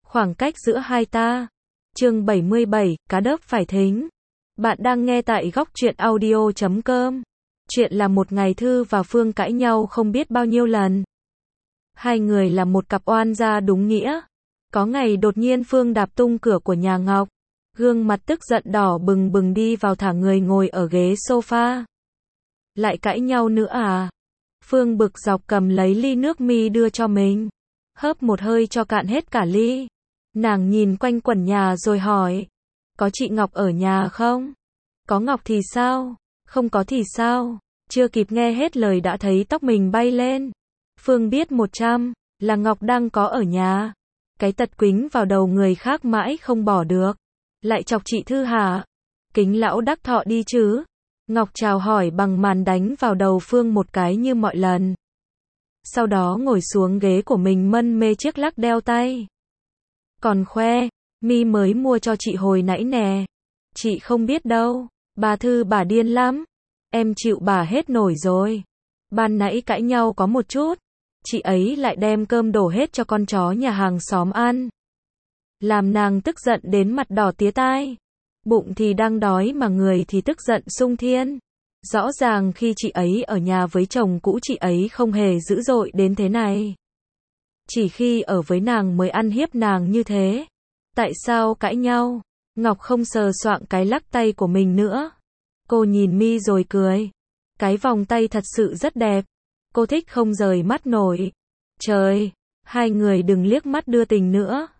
khoảng cách giữa hai ta. Chương 77, cá đớp phải thính. Bạn đang nghe tại góc truyện audio.com. Chuyện là một ngày Thư và Phương cãi nhau không biết bao nhiêu lần. Hai người là một cặp oan gia đúng nghĩa. Có ngày đột nhiên Phương đạp tung cửa của nhà Ngọc. Gương mặt tức giận đỏ bừng bừng đi vào thả người ngồi ở ghế sofa. Lại cãi nhau nữa à? Phương bực dọc cầm lấy ly nước mi đưa cho mình. Hớp một hơi cho cạn hết cả ly. Nàng nhìn quanh quẩn nhà rồi hỏi. Có chị Ngọc ở nhà không? Có Ngọc thì sao? Không có thì sao? Chưa kịp nghe hết lời đã thấy tóc mình bay lên. Phương biết 100 là Ngọc đang có ở nhà. Cái tật quính vào đầu người khác mãi không bỏ được. Lại chọc chị Thư hả? Kính lão đắc thọ đi chứ? Ngọc chào hỏi bằng màn đánh vào đầu Phương một cái như mọi lần. Sau đó ngồi xuống ghế của mình mân mê chiếc lắc đeo tay. Còn khoe, mi mới mua cho chị hồi nãy nè. Chị không biết đâu, bà Thư bà điên lắm. Em chịu bà hết nổi rồi. Ban nãy cãi nhau có một chút. Chị ấy lại đem cơm đổ hết cho con chó nhà hàng xóm ăn. Làm nàng tức giận đến mặt đỏ tía tai. Bụng thì đang đói mà người thì tức giận sung thiên. Rõ ràng khi chị ấy ở nhà với chồng cũ chị ấy không hề dữ dội đến thế này. Chỉ khi ở với nàng mới ăn hiếp nàng như thế. Tại sao cãi nhau? Ngọc không sờ soạng cái lắc tay của mình nữa. Cô nhìn mi rồi cười. Cái vòng tay thật sự rất đẹp. Cô thích không rời mắt nổi. Trời, hai người đừng liếc mắt đưa tình nữa.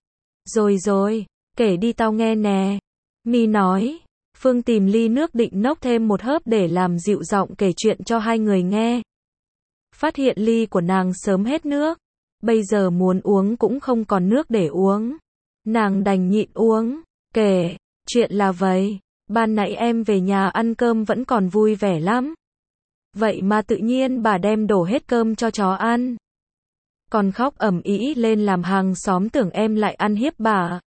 Rồi, kể đi tao nghe nè. Mi nói. Phương tìm ly nước định nốc thêm một hớp để làm dịu giọng kể chuyện cho hai người nghe. Phát hiện ly của nàng sớm hết nước. Bây giờ muốn uống cũng không còn nước để uống. Nàng đành nhịn uống. Kể, chuyện là vậy. Ban nãy em về nhà ăn cơm vẫn còn vui vẻ lắm. Vậy mà tự nhiên bà đem đổ hết cơm cho chó ăn. Còn khóc ầm ĩ lên làm hàng xóm tưởng em lại ăn hiếp bà.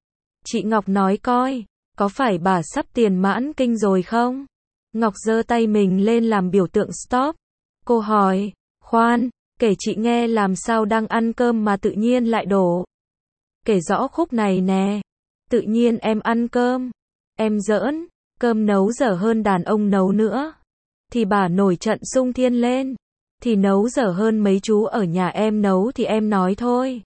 Chị Ngọc nói coi, có phải bà sắp tiền mãn kinh rồi không? Ngọc giơ tay mình lên làm biểu tượng stop. Cô hỏi, khoan, kể chị nghe làm sao đang ăn cơm mà tự nhiên lại đổ. Kể rõ khúc này nè. Tự nhiên em ăn cơm. Em giỡn, cơm nấu dở hơn đàn ông nấu nữa. Thì bà nổi trận sung thiên lên. Thì nấu dở hơn mấy chú ở nhà em nấu thì em nói thôi.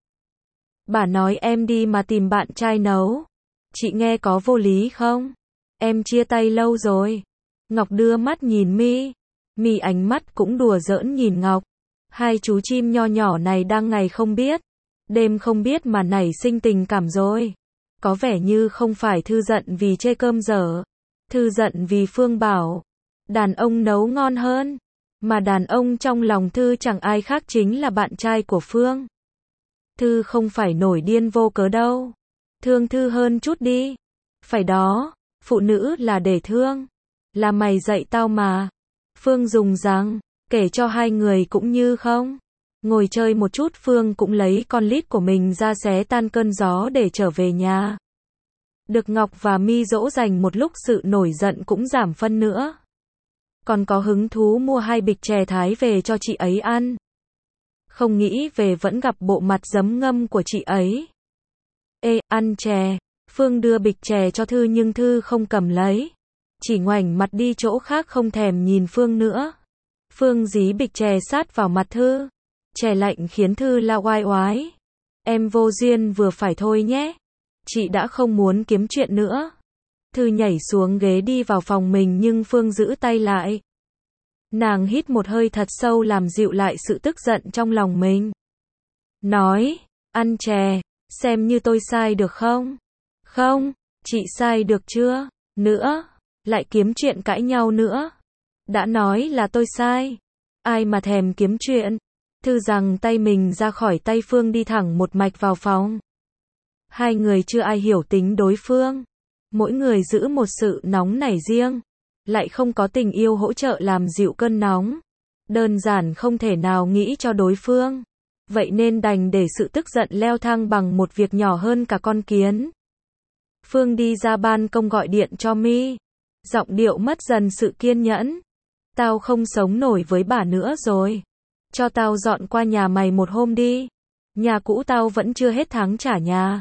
Bà nói em đi mà tìm bạn trai nấu. Chị nghe có vô lý không? Em chia tay lâu rồi. Ngọc đưa mắt nhìn mi. Mi ánh mắt cũng đùa giỡn nhìn Ngọc. Hai chú chim nho nhỏ này đang ngày không biết, đêm không biết mà nảy sinh tình cảm rồi. Có vẻ như không phải Thư giận vì chê cơm dở. Thư giận vì Phương bảo đàn ông nấu ngon hơn. Mà đàn ông trong lòng Thư chẳng ai khác chính là bạn trai của Phương. Thư không phải nổi điên vô cớ đâu. Thương Thư hơn chút đi. Phải đó, phụ nữ là để thương. Là mày dạy tao mà. Phương dùng rằng, kể cho hai người cũng như không. Ngồi chơi một chút Phương cũng lấy con lít của mình ra xé tan cơn gió để trở về nhà. Được Ngọc và mi dỗ dành một lúc sự nổi giận cũng giảm phân nữa. Còn có hứng thú mua 2 bịch chè Thái về cho chị ấy ăn. Không nghĩ về vẫn gặp bộ mặt giấm ngâm của chị ấy. Ê, ăn chè. Phương đưa bịch chè cho Thư nhưng Thư không cầm lấy. Chỉ ngoảnh mặt đi chỗ khác không thèm nhìn Phương nữa. Phương dí bịch chè sát vào mặt Thư. Chè lạnh khiến Thư la oai oái. Em vô duyên vừa phải thôi nhé. Chị đã không muốn kiếm chuyện nữa. Thư nhảy xuống ghế đi vào phòng mình nhưng Phương giữ tay lại. Nàng hít một hơi thật sâu làm dịu lại sự tức giận trong lòng mình. Nói, ăn chè, xem như tôi sai được không? Không, chị sai được chưa? Nữa, lại kiếm chuyện cãi nhau nữa. Đã nói là tôi sai. Ai mà thèm kiếm chuyện. Thư giằng tay mình ra khỏi tay Phương đi thẳng một mạch vào phòng. Hai người chưa ai hiểu tính đối phương. Mỗi người giữ một sự nóng nảy riêng. Lại không có tình yêu hỗ trợ làm dịu cơn nóng. Đơn giản không thể nào nghĩ cho đối phương. Vậy nên đành để sự tức giận leo thang bằng một việc nhỏ hơn cả con kiến. Phương đi ra ban công gọi điện cho mi. Giọng điệu mất dần sự kiên nhẫn. Tao không sống nổi với bà nữa rồi. Cho tao dọn qua nhà mày một hôm đi. Nhà cũ tao vẫn chưa hết tháng trả nhà.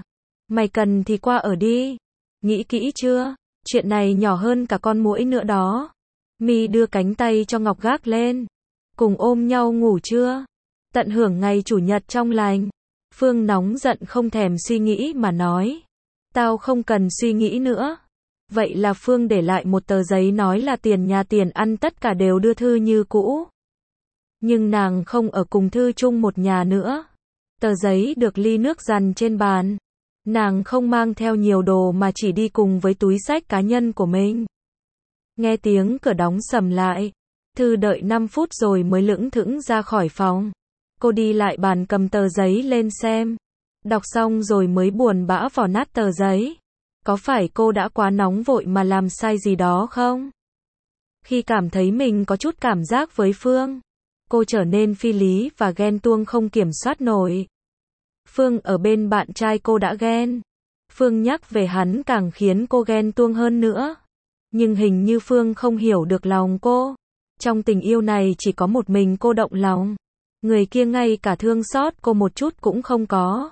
Mày cần thì qua ở đi. Nghĩ kỹ chưa? Chuyện này nhỏ hơn cả con muỗi nữa đó. My đưa cánh tay cho Ngọc gác lên. Cùng ôm nhau ngủ chưa? Tận hưởng ngày chủ nhật trong lành. Phương nóng giận không thèm suy nghĩ mà nói. Tao không cần suy nghĩ nữa. Vậy là Phương để lại một tờ giấy nói là tiền nhà tiền ăn tất cả đều đưa Thư như cũ. Nhưng nàng không ở cùng Thư chung một nhà nữa. Tờ giấy được ly nước dằn trên bàn. Nàng không mang theo nhiều đồ mà chỉ đi cùng với túi xách cá nhân của mình. Nghe tiếng cửa đóng sầm lại. Thư đợi 5 phút rồi mới lững thững ra khỏi phòng. Cô đi lại bàn cầm tờ giấy lên xem. Đọc xong rồi mới buồn bã vò nát tờ giấy. Có phải cô đã quá nóng vội mà làm sai gì đó không? Khi cảm thấy mình có chút cảm giác với Phương, cô trở nên phi lý và ghen tuông không kiểm soát nổi. Phương ở bên bạn trai cô đã ghen. Phương nhắc về hắn càng khiến cô ghen tuông hơn nữa. Nhưng hình như Phương không hiểu được lòng cô. Trong tình yêu này chỉ có một mình cô động lòng. Người kia ngay cả thương xót cô một chút cũng không có.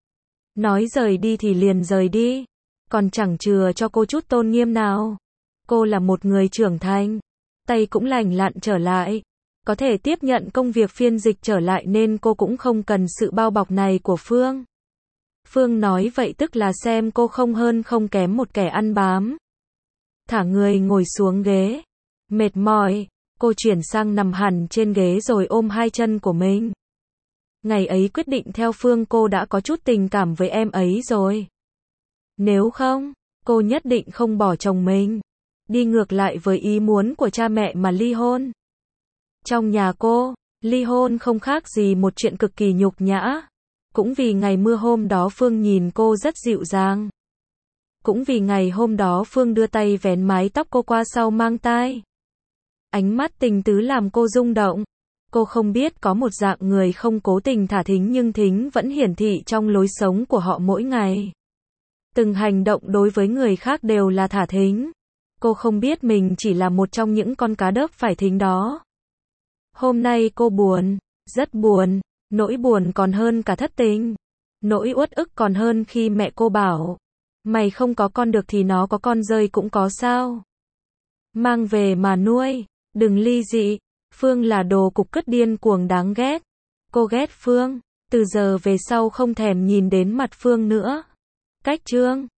Nói rời đi thì liền rời đi. Còn chẳng chừa cho cô chút tôn nghiêm nào. Cô là một người trưởng thành. Tay cũng lành lặn trở lại. Có thể tiếp nhận công việc phiên dịch trở lại nên cô cũng không cần sự bao bọc này của Phương. Phương nói vậy tức là xem cô không hơn không kém một kẻ ăn bám. Thả người ngồi xuống ghế. Mệt mỏi, cô chuyển sang nằm hẳn trên ghế rồi ôm hai chân của mình. Ngày ấy quyết định theo Phương cô đã có chút tình cảm với em ấy rồi. Nếu không, cô nhất định không bỏ chồng mình. Đi ngược lại với ý muốn của cha mẹ mà ly hôn. Trong nhà cô, ly hôn không khác gì một chuyện cực kỳ nhục nhã. Cũng vì ngày mưa hôm đó Phương nhìn cô rất dịu dàng. Cũng vì ngày hôm đó Phương đưa tay vén mái tóc cô qua sau mang tai. Ánh mắt tình tứ làm cô rung động. Cô không biết có một dạng người không cố tình thả thính nhưng thính vẫn hiển thị trong lối sống của họ mỗi ngày. Từng hành động đối với người khác đều là thả thính. Cô không biết mình chỉ là một trong những con cá đớp phải thính đó. Hôm nay cô buồn, rất buồn, nỗi buồn còn hơn cả thất tình. Nỗi uất ức còn hơn khi mẹ cô bảo, mày không có con được thì nó có con rơi cũng có sao. Mang về mà nuôi, đừng ly dị. Phương là đồ cục cứt điên cuồng đáng ghét. Cô ghét Phương, từ giờ về sau không thèm nhìn đến mặt Phương nữa. Cách chương